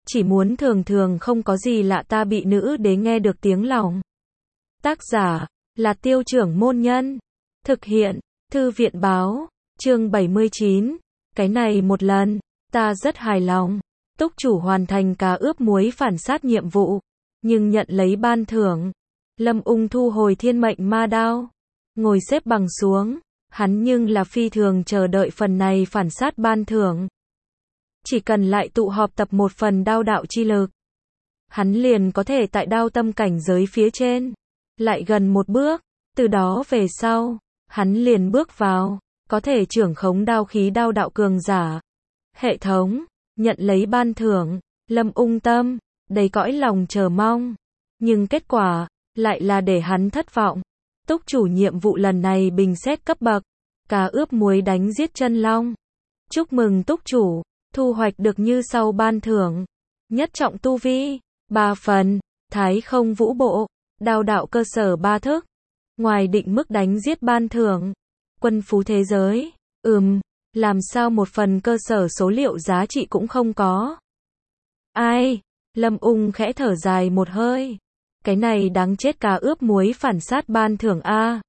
chỉ muốn thường thường không có gì lạ ta bị nữ đế nghe được tiếng lòng. Tác giả là Tiêu Trưởng Môn Nhân. Thực hiện Thư viện Báo. Chương 79. Cái này một lần, ta rất hài lòng. Túc chủ hoàn thành cá ướp muối phản sát nhiệm vụ, nhưng nhận lấy ban thưởng. Lâm Ung thu hồi thiên mệnh ma đao, ngồi xếp bằng xuống, hắn nhưng là phi thường chờ đợi phần này phản sát ban thưởng. Chỉ cần lại tụ họp tập một phần đao đạo chi lực, hắn liền có thể tại đao tâm cảnh giới phía trên, lại gần một bước, từ đó về sau, hắn liền bước vào, có thể trưởng khống đao khí đao đạo cường giả. Hệ thống, nhận lấy ban thưởng, Lâm Ung tâm, đầy cõi lòng chờ mong, nhưng kết quả, lại là để hắn thất vọng. Túc chủ nhiệm vụ lần này bình xét cấp bậc, cá ướp muối đánh giết chân long. Chúc mừng túc chủ, thu hoạch được như sau ban thưởng. Nhất trọng tu vi, 3 phần, thái không vũ bộ, đao đạo cơ sở 3 thức. Ngoài định mức đánh giết ban thưởng, quân phú thế giới, làm sao một phần cơ sở số liệu giá trị cũng không có. Ai, Lâm Ung khẽ thở dài một hơi. Cái này đáng chết cá ướp muối phản sát ban thưởng A.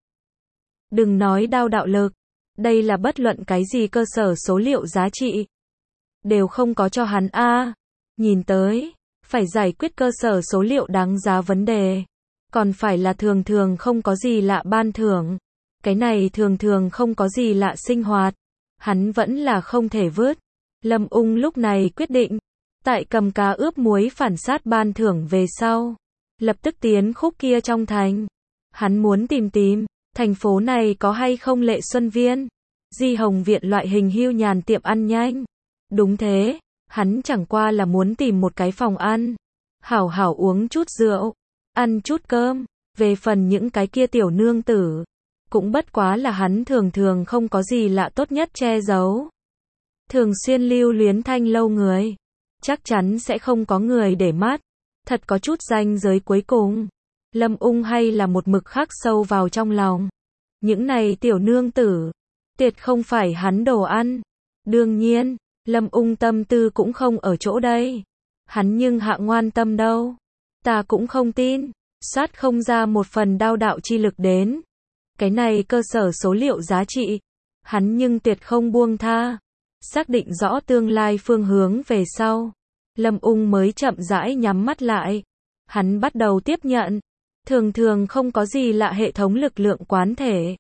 Đừng nói đao đạo lực, đây là bất luận cái gì cơ sở số liệu giá trị, đều không có cho hắn A. Nhìn tới, phải giải quyết cơ sở số liệu đáng giá vấn đề. Còn phải là thường thường không có gì lạ ban thưởng. Cái này thường thường không có gì lạ sinh hoạt, hắn vẫn là không thể vứt. Lâm Ung lúc này quyết định, tại cầm cá ướp muối phản sát ban thưởng về sau, lập tức tiến khúc kia trong thành. Hắn muốn tìm, thành phố này có hay không Lệ Xuân Viên, Di Hồng Viện loại hình hưu nhàn tiệm ăn nhanh. Đúng thế, hắn chẳng qua là muốn tìm một cái phòng ăn, hảo hảo uống chút rượu, ăn chút cơm. Về phần những cái kia tiểu nương tử, cũng bất quá là hắn thường thường không có gì lạ tốt nhất che giấu. Thường xuyên lưu luyến thanh lâu người, chắc chắn sẽ không có người để mắt. Thật có chút ranh giới cuối cùng, Lâm Ung hay là một mực khắc sâu vào trong lòng. Những này tiểu nương tử, tuyệt không phải hắn đồ ăn. Đương nhiên, Lâm Ung tâm tư cũng không ở chỗ đây. Hắn nhưng hạ ngoan tâm đâu. Ta cũng không tin, soát không ra một phần đao đạo chi lực đến. Cái này cơ sở số liệu giá trị, hắn nhưng tuyệt không buông tha. Xác định rõ tương lai phương hướng về sau, Lâm Ung mới chậm rãi nhắm mắt lại. Hắn bắt đầu tiếp nhận, thường thường không có gì lạ hệ thống lực lượng quán thể.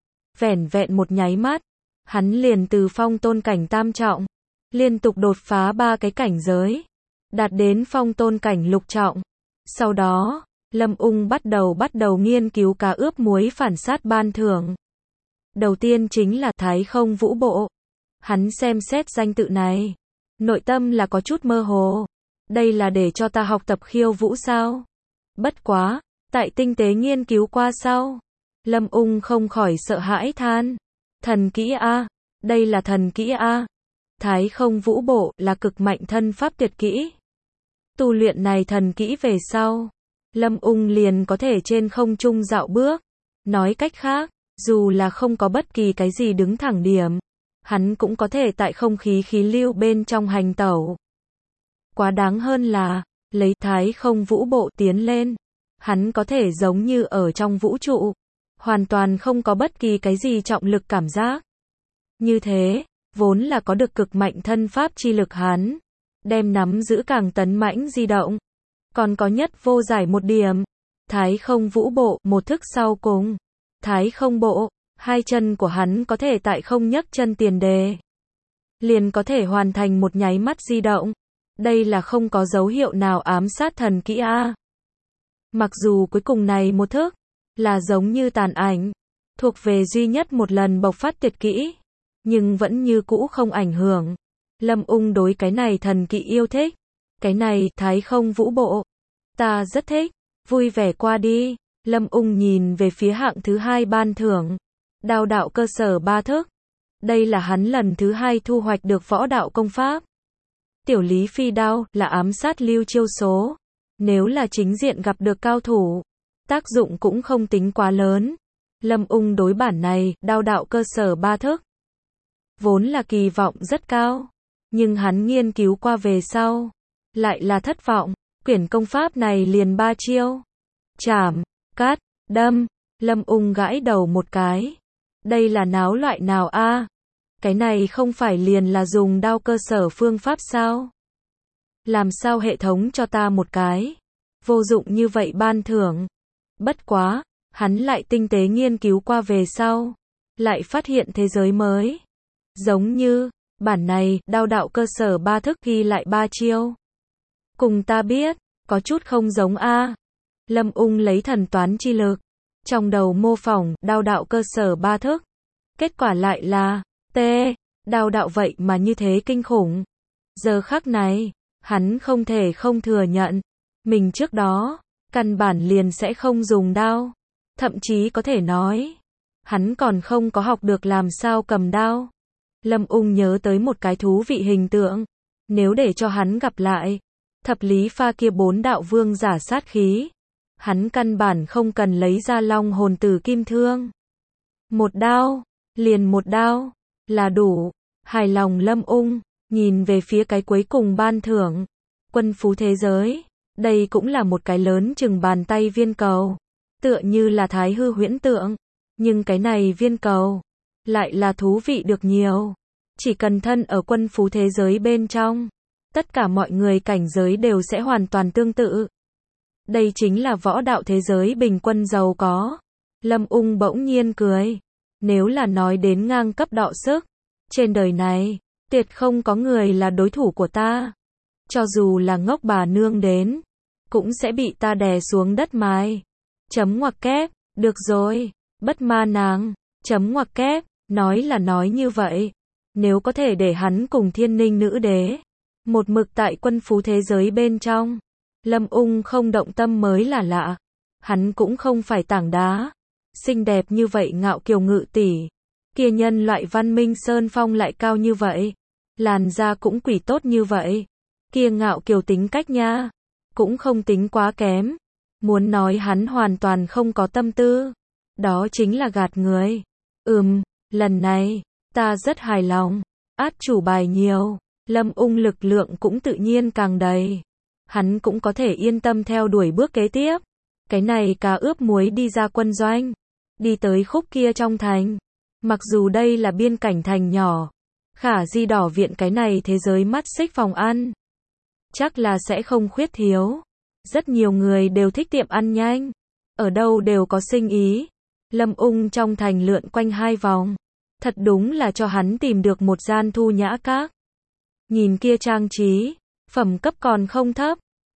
Vẻn vẹn một nháy mắt, hắn liền từ phong tôn cảnh tam trọng, liên tục đột phá 3 cái cảnh giới, đạt đến phong tôn cảnh lục trọng. Sau đó, Lâm Ung bắt đầu nghiên cứu cá ướp muối phản sát ban thưởng. Đầu tiên chính là Thái Không Vũ Bộ. Hắn xem xét danh tự này, nội tâm là có chút mơ hồ. Đây là để cho ta học tập khiêu vũ sao? Bất quá, tại tinh tế nghiên cứu qua sau, Lâm Ung không khỏi sợ hãi than. Thần kỹ A, đây là thần kỹ A. Thái Không Vũ Bộ là cực mạnh thân pháp tuyệt kỹ. Tu luyện này thần kỹ về sau, Lâm Ung liền có thể trên không trung dạo bước. Nói cách khác, dù là không có bất kỳ cái gì đứng thẳng điểm, hắn cũng có thể tại không khí khí lưu bên trong hành tẩu. Quá đáng hơn là, lấy Thái Không Vũ Bộ tiến lên, hắn có thể giống như ở trong vũ trụ, hoàn toàn không có bất kỳ cái gì trọng lực cảm giác. Như thế, vốn là có được cực mạnh thân pháp chi lực hắn, đem nắm giữ càng tấn mãnh di động. Còn có nhất vô giải một điểm, Thái Không Vũ Bộ, một thức sau cùng, Thái Không Bộ, hai chân của hắn có thể tại không nhấc chân tiền đề, liền có thể hoàn thành một nháy mắt di động. Đây là không có dấu hiệu nào ám sát thần kỹ A. Mặc dù cuối cùng này một thức, là giống như tàn ảnh, thuộc về duy nhất một lần bộc phát tuyệt kỹ, nhưng vẫn như cũ không ảnh hưởng. Lâm Ung đối cái này thần kỹ yêu thích. Cái này, Thái Không Vũ Bộ, ta rất thích, vui vẻ qua đi. Lâm Ung nhìn về phía hạng thứ 2 ban thưởng, đao đạo cơ sở 3 thức. Đây là hắn lần thứ 2 thu hoạch được võ đạo công pháp. Tiểu Lý Phi đao là ám sát lưu chiêu số. Nếu là chính diện gặp được cao thủ, tác dụng cũng không tính quá lớn. Lâm Ung đối bản này, đao đạo cơ sở 3 thức, vốn là kỳ vọng rất cao, nhưng hắn nghiên cứu qua về sau, lại là thất vọng. Quyển công pháp này liền 3 chiêu. Chảm, cắt, đâm. Lâm Ung gãi đầu một cái. Đây là náo loại nào a? Cái này không phải liền là dùng đao cơ sở phương pháp sao? Làm sao hệ thống cho ta một cái vô dụng như vậy ban thưởng? Bất quá, hắn lại tinh tế nghiên cứu qua về sau, lại phát hiện thế giới mới. Giống như, bản này, đao đạo cơ sở 3 thức ghi lại 3 chiêu. Cùng ta biết, có chút không giống a. Lâm Ung lấy thần toán chi lực, trong đầu mô phỏng, đao đạo cơ sở 3 thức. Kết quả lại là, đao đạo vậy mà như thế kinh khủng. Giờ khắc này, hắn không thể không thừa nhận, mình trước đó, căn bản liền sẽ không dùng đao. Thậm chí có thể nói, hắn còn không có học được làm sao cầm đao. Lâm Ung nhớ tới một cái thú vị hình tượng. Nếu để cho hắn gặp lại thập lý pha kia 4 đạo vương giả sát khí, hắn căn bản không cần lấy ra long hồn tử kim thương. Một đao, liền một đao, là đủ. Hài lòng Lâm Ung, nhìn về phía cái cuối cùng ban thưởng. Quân phú thế giới. Đây cũng là một cái lớn chừng bàn tay viên cầu. Tựa như là thái hư huyễn tượng. Nhưng cái này viên cầu, lại là thú vị được nhiều. Chỉ cần thân ở quân phú thế giới bên trong, tất cả mọi người cảnh giới đều sẽ hoàn toàn tương tự. Đây chính là võ đạo thế giới bình quân giàu có. Lâm Ung bỗng nhiên cười. Nếu là nói đến ngang cấp đọ sức, trên đời này, tuyệt không có người là đối thủ của ta. Cho dù là ngốc bà nương đến, cũng sẽ bị ta đè xuống đất mài. Chấm ngoặc kép, được rồi, bất ma nàng, chấm ngoặc kép, nói là nói như vậy. Nếu có thể để hắn cùng Thiên Ninh nữ đế, một mực tại quân phú thế giới bên trong, Lâm Ung không động tâm mới là lạ. Hắn cũng không phải tảng đá. Xinh đẹp như vậy ngạo kiều ngự tỷ. Kia nhân loại văn minh sơn phong lại cao như vậy. Làn da cũng quỷ tốt như vậy. Kia ngạo kiều tính cách nha, cũng không tính quá kém. Muốn nói hắn hoàn toàn không có tâm tư, đó chính là gạt người. Lần này, ta rất hài lòng. Át chủ bài nhiều, Lâm Ung lực lượng cũng tự nhiên càng đầy. Hắn cũng có thể yên tâm theo đuổi bước kế tiếp. Cái này cá ướp muối đi ra quân doanh, đi tới khúc kia trong thành. Mặc dù đây là biên cảnh thành nhỏ, Khả Di Đỏ viện cái này thế giới mắt xích phòng ăn, chắc là sẽ không khuyết thiếu. Rất nhiều người đều thích tiệm ăn nhanh, ở đâu đều có sinh ý. Lâm Ung trong thành lượn quanh 2 vòng, thật đúng là cho hắn tìm được một gian thu nhã các. Nhìn kia trang trí, phẩm cấp còn không thấp.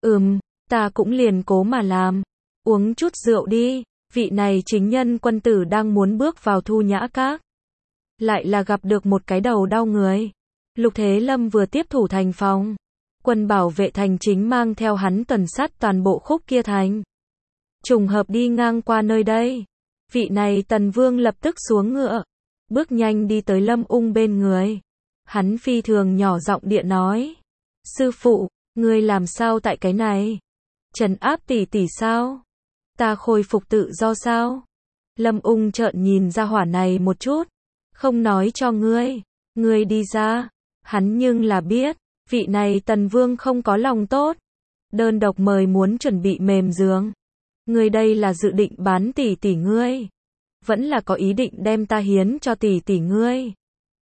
Ta cũng liền cố mà làm. Uống chút rượu đi, vị này chính nhân quân tử đang muốn bước vào thu nhã các. Lại là gặp được một cái đầu đau người. Lục Thế Lâm vừa tiếp thủ thành phòng. Quân bảo vệ thành chính mang theo hắn tuần sát toàn bộ khúc kia thành. Trùng hợp đi ngang qua nơi đây. Vị này Tần Vương lập tức xuống ngựa, bước nhanh đi tới Lâm Ung bên người. Hắn phi thường nhỏ giọng địa nói. Sư phụ, ngươi làm sao tại cái này? Trấn áp tỷ tỷ sao? Ta khôi phục tự do sao? Lâm Ung trợn nhìn ra hỏa này một chút. Không nói cho ngươi. Ngươi đi ra. Hắn nhưng là biết, vị này Tần Vương không có lòng tốt. Đơn độc mời muốn chuẩn bị mềm giường. Ngươi đây là dự định bán tỷ tỷ ngươi, vẫn là có ý định đem ta hiến cho tỷ tỷ ngươi?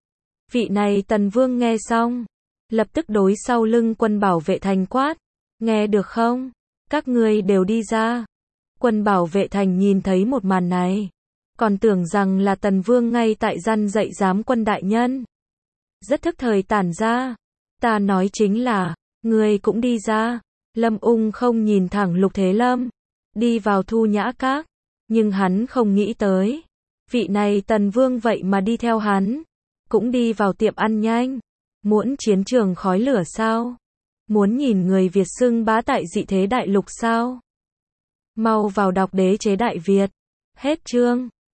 Vị này Tần Vương nghe xong, lập tức đối sau lưng quân bảo vệ thành quát. Nghe được không? Các ngươi đều đi ra. Quân bảo vệ thành nhìn thấy một màn này, còn tưởng rằng là Tần Vương ngay tại răn dạy giám quân đại nhân. Rất thức thời tản ra. Ta nói chính là, ngươi cũng đi ra. Lâm Ung không nhìn thẳng Lục Thế Lâm, đi vào thu nhã các. Nhưng hắn không nghĩ tới, vị này Tần Vương vậy mà đi theo hắn, cũng đi vào tiệm ăn nhanh. Muốn chiến trường khói lửa sao? Muốn nhìn người Việt xưng bá tại dị thế đại lục sao? Mau vào đọc Đế chế Đại Việt. Hết chương.